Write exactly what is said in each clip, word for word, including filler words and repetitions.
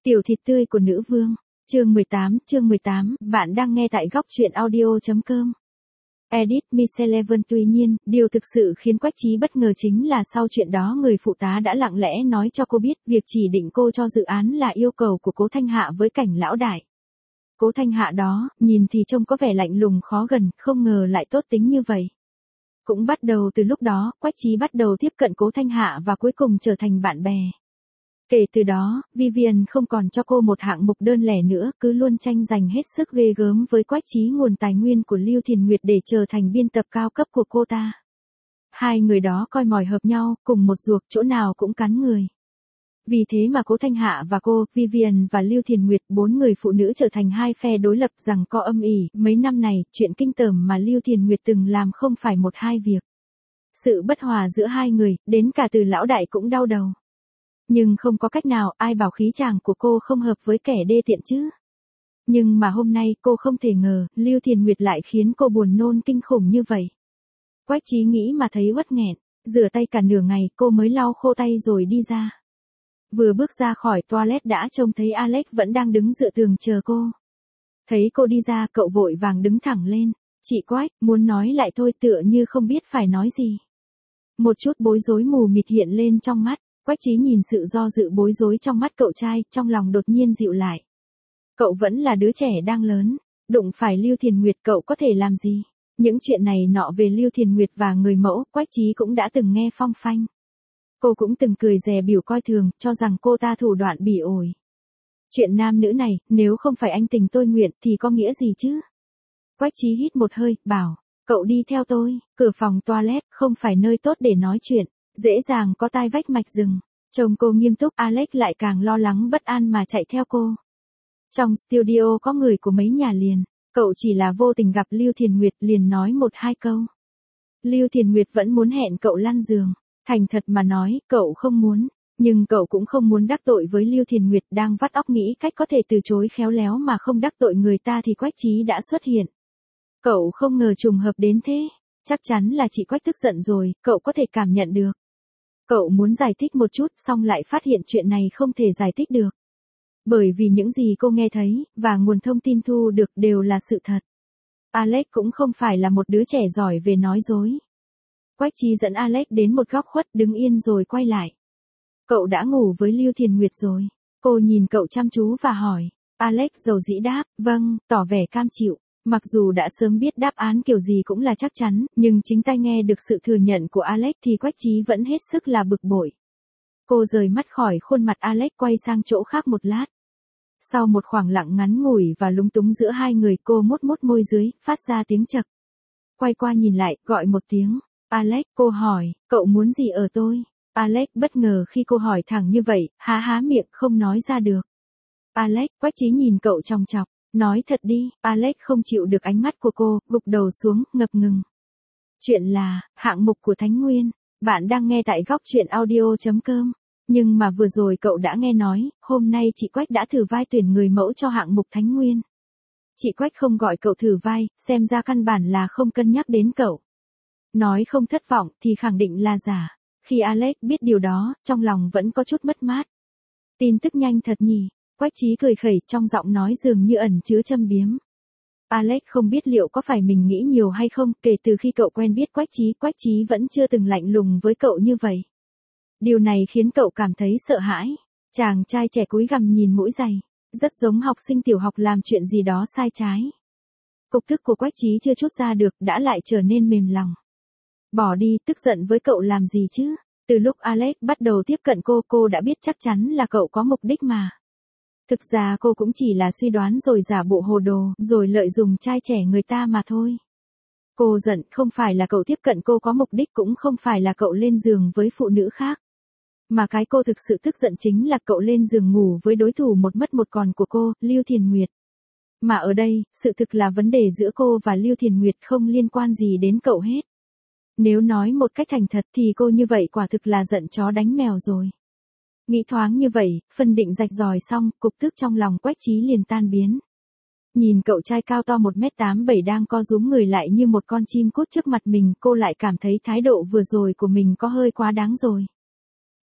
Tiểu thịt tươi của nữ vương. Chương mười tám, chương mười tám, bạn đang nghe tại góc truyện audio.com. Edit Miss Eleven. Tuy nhiên, điều thực sự khiến Quách Chí bất ngờ chính là sau chuyện đó người phụ tá đã lặng lẽ nói cho cô biết việc chỉ định cô cho dự án là yêu cầu của Cố Thanh Hạ với Cảnh lão đại. Cố Thanh Hạ đó, nhìn thì trông có vẻ lạnh lùng khó gần, không ngờ lại tốt tính như vậy. Cũng bắt đầu từ lúc đó, Quách Chí bắt đầu tiếp cận Cố Thanh Hạ và cuối cùng trở thành bạn bè. Kể từ đó, Vivian không còn cho cô một hạng mục đơn lẻ nữa, cứ luôn tranh giành hết sức ghê gớm với Quách Chí nguồn tài nguyên của Lưu Thiền Nguyệt để trở thành biên tập cao cấp của cô ta. Hai người đó coi mồi hợp nhau, cùng một ruột, chỗ nào cũng cắn người. Vì thế mà Cố Thanh Hạ và cô, Vivian và Lưu Thiền Nguyệt, bốn người phụ nữ trở thành hai phe đối lập rằng co âm ỉ. Mấy năm này, chuyện kinh tởm mà Lưu Thiền Nguyệt từng làm không phải một hai việc. Sự bất hòa giữa hai người, đến cả Từ lão đại cũng đau đầu. Nhưng không có cách nào, ai bảo khí chàng của cô không hợp với kẻ đê tiện chứ. Nhưng mà hôm nay cô không thể ngờ, Lưu Thiền Nguyệt lại khiến cô buồn nôn kinh khủng như vậy. Quách Chí nghĩ mà thấy uất nghẹn, rửa tay cả nửa ngày cô mới lau khô tay rồi đi ra. Vừa bước ra khỏi toilet đã trông thấy Alex vẫn đang đứng dựa tường chờ cô. Thấy cô đi ra cậu vội vàng đứng thẳng lên. Chị Quách, muốn nói lại thôi tựa như không biết phải nói gì. Một chút bối rối mù mịt hiện lên trong mắt. Quách Chí nhìn sự do dự bối rối trong mắt cậu trai, trong lòng đột nhiên dịu lại. Cậu vẫn là đứa trẻ đang lớn, đụng phải Lưu Thiền Nguyệt cậu có thể làm gì? Những chuyện này nọ về Lưu Thiền Nguyệt và người mẫu, Quách Chí cũng đã từng nghe phong phanh. Cô cũng từng cười dè bỉu coi thường, cho rằng cô ta thủ đoạn bỉ ổi. Chuyện nam nữ này, nếu không phải anh tình tôi nguyện thì có nghĩa gì chứ? Quách Chí hít một hơi, bảo, cậu đi theo tôi, cửa phòng toilet không phải nơi tốt để nói chuyện. Dễ dàng có tai vách mạch rừng. Trông cô nghiêm túc, Alex lại càng lo lắng bất an mà chạy theo cô. Trong studio có người của mấy nhà liền, cậu chỉ là vô tình gặp Lưu Thiền Nguyệt liền nói một hai câu. Lưu Thiền Nguyệt vẫn muốn hẹn cậu lăn giường. Thành thật mà nói, cậu không muốn. Nhưng cậu cũng không muốn đắc tội với Lưu Thiền Nguyệt đang vắt óc nghĩ cách có thể từ chối khéo léo mà không đắc tội người ta thì Quách Chí đã xuất hiện. Cậu không ngờ trùng hợp đến thế. Chắc chắn là chị Quách tức giận rồi, cậu có thể cảm nhận được. Cậu muốn giải thích một chút xong lại phát hiện chuyện này không thể giải thích được. Bởi vì những gì cô nghe thấy, và nguồn thông tin thu được đều là sự thật. Alex cũng không phải là một đứa trẻ giỏi về nói dối. Quách Chí dẫn Alex đến một góc khuất đứng yên rồi quay lại. Cậu đã ngủ với Lưu Thiền Nguyệt rồi. Cô nhìn cậu chăm chú và hỏi. Alex dầu dĩ đáp, vâng, tỏ vẻ cam chịu. Mặc dù đã sớm biết đáp án kiểu gì cũng là chắc chắn, nhưng chính tai nghe được sự thừa nhận của Alex thì Quách Chí vẫn hết sức là bực bội. Cô rời mắt khỏi khuôn mặt Alex quay sang chỗ khác một lát. Sau một khoảng lặng ngắn ngủi và lúng túng giữa hai người cô mút mút môi dưới, phát ra tiếng chậc. Quay qua nhìn lại, gọi một tiếng. Alex, cô hỏi, cậu muốn gì ở tôi? Alex bất ngờ khi cô hỏi thẳng như vậy, há há miệng không nói ra được. Alex, Quách Chí nhìn cậu chòng chọc. Nói thật đi, Alex không chịu được ánh mắt của cô, gục đầu xuống, ngập ngừng. Chuyện là, hạng mục của Thánh Nguyên, bạn đang nghe tại góc truyện audio.com. Nhưng mà vừa rồi cậu đã nghe nói, hôm nay chị Quách đã thử vai tuyển người mẫu cho hạng mục Thánh Nguyên. Chị Quách không gọi cậu thử vai, xem ra căn bản là không cân nhắc đến cậu. Nói không thất vọng thì khẳng định là giả. Khi Alex biết điều đó, trong lòng vẫn có chút mất mát. Tin tức nhanh thật nhỉ. Quách Chí cười khẩy trong giọng nói dường như ẩn chứa châm biếm. Alex không biết liệu có phải mình nghĩ nhiều hay không, kể từ khi cậu quen biết Quách Chí, Quách Chí vẫn chưa từng lạnh lùng với cậu như vậy. Điều này khiến cậu cảm thấy sợ hãi. Chàng trai trẻ cúi gằm nhìn mũi giày, rất giống học sinh tiểu học làm chuyện gì đó sai trái. Cục tức của Quách Chí chưa trút ra được đã lại trở nên mềm lòng. Bỏ đi, tức giận với cậu làm gì chứ? Từ lúc Alex bắt đầu tiếp cận cô, cô đã biết chắc chắn là cậu có mục đích mà. Thực ra cô cũng chỉ là suy đoán rồi giả bộ hồ đồ, rồi lợi dụng trai trẻ người ta mà thôi. Cô giận không phải là cậu tiếp cận cô có mục đích, cũng không phải là cậu lên giường với phụ nữ khác. Mà cái cô thực sự tức giận chính là cậu lên giường ngủ với đối thủ một mất một còn của cô, Lưu Thiền Nguyệt. Mà ở đây, sự thực là vấn đề giữa cô và Lưu Thiền Nguyệt không liên quan gì đến cậu hết. Nếu nói một cách thành thật thì cô như vậy quả thực là giận chó đánh mèo rồi. Nghĩ thoáng như vậy, phân định rạch ròi xong, cục tức trong lòng Quách Chí liền tan biến. Nhìn cậu trai cao to một mét tám bảy đang co rúm người lại như một con chim cút trước mặt mình, cô lại cảm thấy thái độ vừa rồi của mình có hơi quá đáng rồi.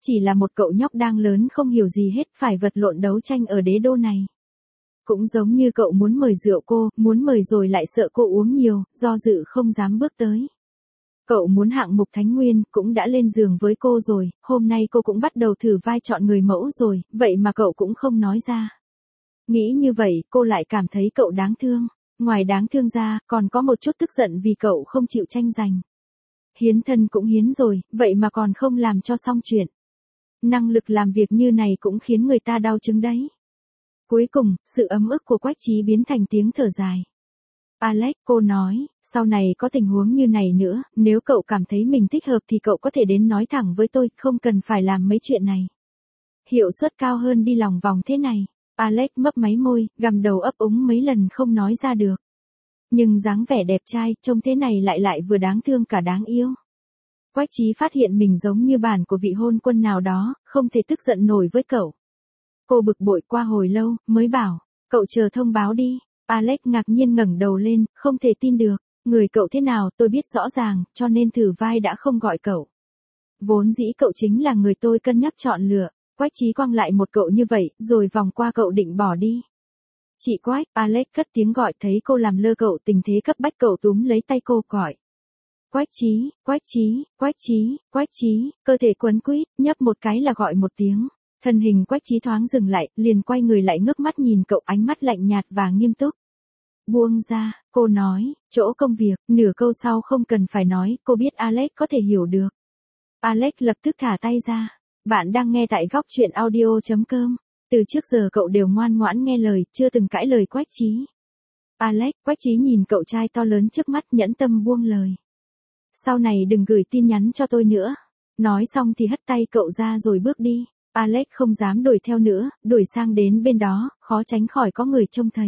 Chỉ là một cậu nhóc đang lớn không hiểu gì hết phải vật lộn đấu tranh ở đế đô này. Cũng giống như cậu muốn mời rượu cô, muốn mời rồi lại sợ cô uống nhiều, do dự không dám bước tới. Cậu muốn hạng mục Thánh Nguyên, cũng đã lên giường với cô rồi, hôm nay cô cũng bắt đầu thử vai chọn người mẫu rồi, vậy mà cậu cũng không nói ra. Nghĩ như vậy, cô lại cảm thấy cậu đáng thương. Ngoài đáng thương ra, còn có một chút tức giận vì cậu không chịu tranh giành. Hiến thân cũng hiến rồi, vậy mà còn không làm cho xong chuyện. Năng lực làm việc như này cũng khiến người ta đau chứng đấy. Cuối cùng, sự ấm ức của Quách Chí biến thành tiếng thở dài. Alex, cô nói, sau này có tình huống như này nữa, nếu cậu cảm thấy mình thích hợp thì cậu có thể đến nói thẳng với tôi, không cần phải làm mấy chuyện này. Hiệu suất cao hơn đi lòng vòng thế này. Alex mấp máy môi, gằm đầu ấp úng mấy lần không nói ra được. Nhưng dáng vẻ đẹp trai, trông thế này lại lại vừa đáng thương cả đáng yêu. Quách Chí phát hiện mình giống như bản của vị hôn quân nào đó, không thể tức giận nổi với cậu. Cô bực bội qua hồi lâu, mới bảo, cậu chờ thông báo đi. Alex ngạc nhiên ngẩng đầu lên, không thể tin được. Người cậu thế nào tôi biết rõ ràng, cho nên thử vai đã không gọi cậu. Vốn dĩ cậu chính là người tôi cân nhắc chọn lựa. Quách Chí quăng lại một cậu như vậy, rồi vòng qua cậu định bỏ đi. Chị Quách, Alex cất tiếng gọi, thấy cô làm lơ cậu, tình thế cấp bách cậu túm lấy tay cô gọi. Quách Chí, Quách Chí, Quách Chí, Quách Chí, cơ thể quấn quýt, nhấp một cái là gọi một tiếng. Thân hình Quách Chí thoáng dừng lại, liền quay người lại ngước mắt nhìn cậu, ánh mắt lạnh nhạt và nghiêm túc. Buông ra, cô nói, chỗ công việc, nửa câu sau không cần phải nói, cô biết Alex có thể hiểu được. Alex lập tức thả tay ra. Bạn đang nghe tại góc truyện audio chấm com. Từ trước giờ cậu đều ngoan ngoãn nghe lời, chưa từng cãi lời Quách Chí. Alex, Quách Chí nhìn cậu trai to lớn trước mắt, nhẫn tâm buông lời. Sau này đừng gửi tin nhắn cho tôi nữa. Nói xong thì hất tay cậu ra rồi bước đi. Alex không dám đuổi theo nữa, đuổi sang đến bên đó, khó tránh khỏi có người trông thấy.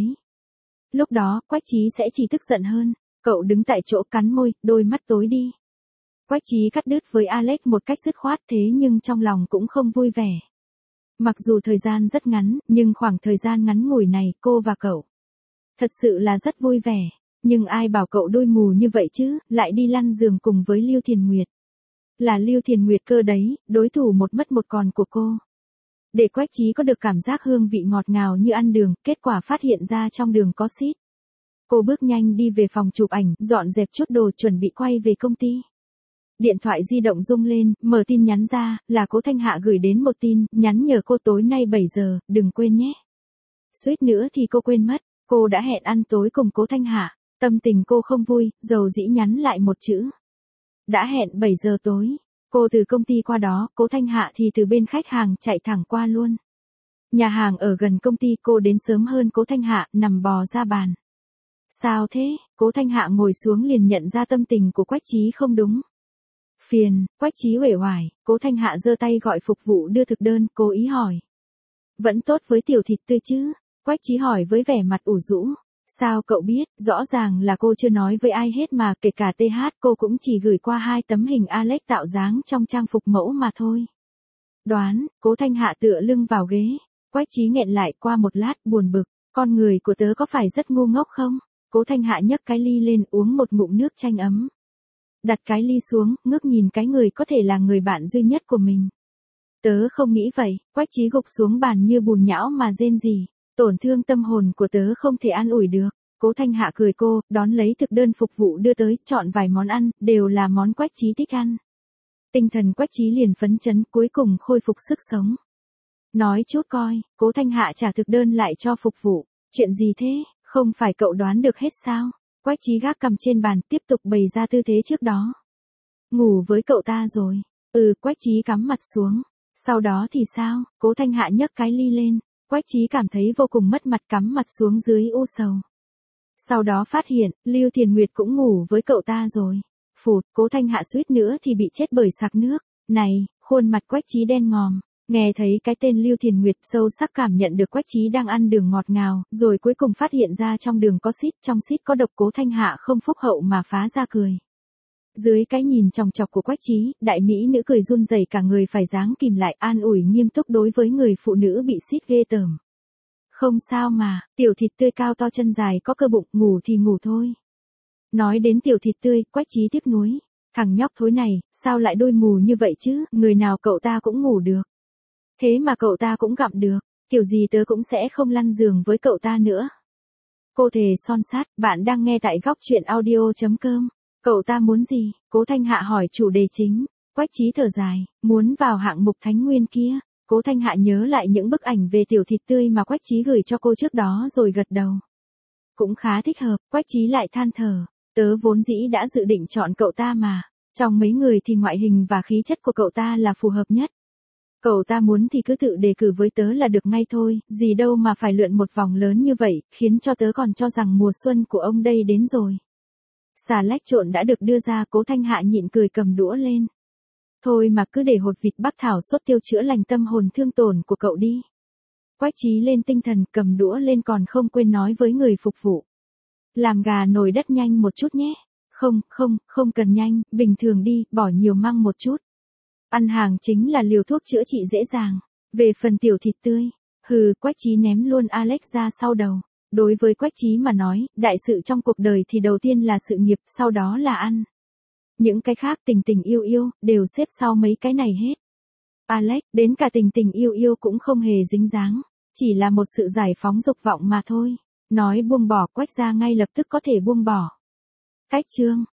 Lúc đó, Quách Chí sẽ chỉ tức giận hơn. Cậu đứng tại chỗ cắn môi, đôi mắt tối đi. Quách Chí cắt đứt với Alex một cách dứt khoát, thế nhưng trong lòng cũng không vui vẻ. Mặc dù thời gian rất ngắn, nhưng khoảng thời gian ngắn ngủi này, cô và cậu thật sự là rất vui vẻ. Nhưng ai bảo cậu đôi mù như vậy chứ, lại đi lăn giường cùng với Lưu Thiền Nguyệt. Là Lưu Thiền Nguyệt cơ đấy, đối thủ một mất một còn của cô. Để Quách Chí có được cảm giác hương vị ngọt ngào như ăn đường, kết quả phát hiện ra trong đường có xít. Cô bước nhanh đi về phòng chụp ảnh, dọn dẹp chút đồ chuẩn bị quay về công ty. Điện thoại di động rung lên, mở tin nhắn ra, là Cố Thanh Hạ gửi đến một tin, nhắn nhờ cô tối nay bảy giờ, đừng quên nhé. Suýt nữa thì cô quên mất, cô đã hẹn ăn tối cùng Cố Thanh Hạ, tâm tình cô không vui, dầu dĩ nhắn lại một chữ. Đã hẹn bảy giờ tối, cô từ công ty qua đó, Cố Thanh Hạ thì từ bên khách hàng chạy thẳng qua luôn. Nhà hàng ở gần công ty, cô đến sớm hơn Cố Thanh Hạ, nằm bò ra bàn. Sao thế? Cố Thanh Hạ ngồi xuống liền nhận ra tâm tình của Quách Chí không đúng. Phiền, Quách Chí uể oải, Cố Thanh Hạ giơ tay gọi phục vụ đưa thực đơn, cố ý hỏi. Vẫn tốt với tiểu thịt tươi chứ? Quách Chí hỏi với vẻ mặt ủ rũ. Sao cậu biết, rõ ràng là cô chưa nói với ai hết mà, kể cả tê hát cô cũng chỉ gửi qua hai tấm hình Alex tạo dáng trong trang phục mẫu mà thôi. Đoán, Cố Thanh Hạ tựa lưng vào ghế. Quách Chí nghẹn lại, qua một lát, buồn bực, con người của tớ có phải rất ngu ngốc không? Cố Thanh Hạ nhấc cái ly lên, uống một ngụm nước chanh ấm. Đặt cái ly xuống, ngước nhìn cái người có thể là người bạn duy nhất của mình. Tớ không nghĩ vậy. Quách Chí gục xuống bàn như bùn nhão mà rên rỉ. Tổn thương tâm hồn của tớ không thể an ủi được. Cố Thanh Hạ cười cô, đón lấy thực đơn phục vụ đưa tới, chọn vài món ăn, đều là món Quách Chí thích ăn. Tinh thần Quách Chí liền phấn chấn, cuối cùng khôi phục sức sống. Nói chút coi, Cố Thanh Hạ trả thực đơn lại cho phục vụ. Chuyện gì thế, không phải cậu đoán được hết sao? Quách Chí gác cầm trên bàn, tiếp tục bày ra tư thế trước đó. Ngủ với cậu ta rồi. Ừ, Quách Chí cắm mặt xuống. Sau đó thì sao? Cố Thanh Hạ nhấc cái ly lên. Quách Chí cảm thấy vô cùng mất mặt, cắm mặt xuống dưới u sầu. Sau đó phát hiện, Lưu Thiền Nguyệt cũng ngủ với cậu ta rồi. Phụt, Cố Thanh Hạ suýt nữa thì bị chết bởi sặc nước. Này, khuôn mặt Quách Chí đen ngòm. Nghe thấy cái tên Lưu Thiền Nguyệt, sâu sắc cảm nhận được Quách Chí đang ăn đường ngọt ngào, rồi cuối cùng phát hiện ra trong đường có xít, trong xít có độc. Cố Thanh Hạ không phúc hậu mà phá ra cười. Dưới cái nhìn chòng chọc của Quách Chí, đại mỹ nữ cười run rẩy cả người, phải dáng kìm lại, an ủi nghiêm túc đối với người phụ nữ bị xít ghê tởm. Không sao mà, tiểu thịt tươi cao to chân dài có cơ bụng, ngủ thì ngủ thôi. Nói đến tiểu thịt tươi, Quách Chí tiếc nuối. Thằng nhóc thối này, sao lại đôi mù như vậy chứ, người nào cậu ta cũng ngủ được. Thế mà cậu ta cũng gặm được, kiểu gì tớ cũng sẽ không lăn giường với cậu ta nữa. Cô thề son sắt, bạn đang nghe tại góc truyện audio.com. Cậu ta muốn gì? Cố Thanh Hạ hỏi chủ đề chính. Quách Chí thở dài, muốn vào hạng mục Thánh Nguyên kia. Cố Thanh Hạ nhớ lại những bức ảnh về tiểu thịt tươi mà Quách Chí gửi cho cô trước đó rồi gật đầu. Cũng khá thích hợp, Quách Chí lại than thở. Tớ vốn dĩ đã dự định chọn cậu ta mà. Trong mấy người thì ngoại hình và khí chất của cậu ta là phù hợp nhất. Cậu ta muốn thì cứ tự đề cử với tớ là được ngay thôi, gì đâu mà phải lượn một vòng lớn như vậy, khiến cho tớ còn cho rằng mùa xuân của ông đây đến rồi. Xà lách trộn đã được đưa ra, Cố Thanh Hạ nhịn cười cầm đũa lên. Thôi mà cứ để hột vịt Bắc Thảo sốt tiêu chữa lành tâm hồn thương tổn của cậu đi. Quách Chí lên tinh thần cầm đũa lên còn không quên nói với người phục vụ. Làm gà nồi đất nhanh một chút nhé. Không, không, không cần nhanh, bình thường đi, bỏ nhiều măng một chút. Ăn hàng chính là liều thuốc chữa trị dễ dàng. Về phần tiểu thịt tươi, hừ, Quách Chí ném luôn Alex ra sau đầu. Đối với Quách Chí mà nói, đại sự trong cuộc đời thì đầu tiên là sự nghiệp, sau đó là ăn. Những cái khác tình tình yêu yêu, đều xếp sau mấy cái này hết. Alex, đến cả tình tình yêu yêu cũng không hề dính dáng. Chỉ là một sự giải phóng dục vọng mà thôi. Nói buông bỏ Quách ra ngay lập tức có thể buông bỏ. Cách chương.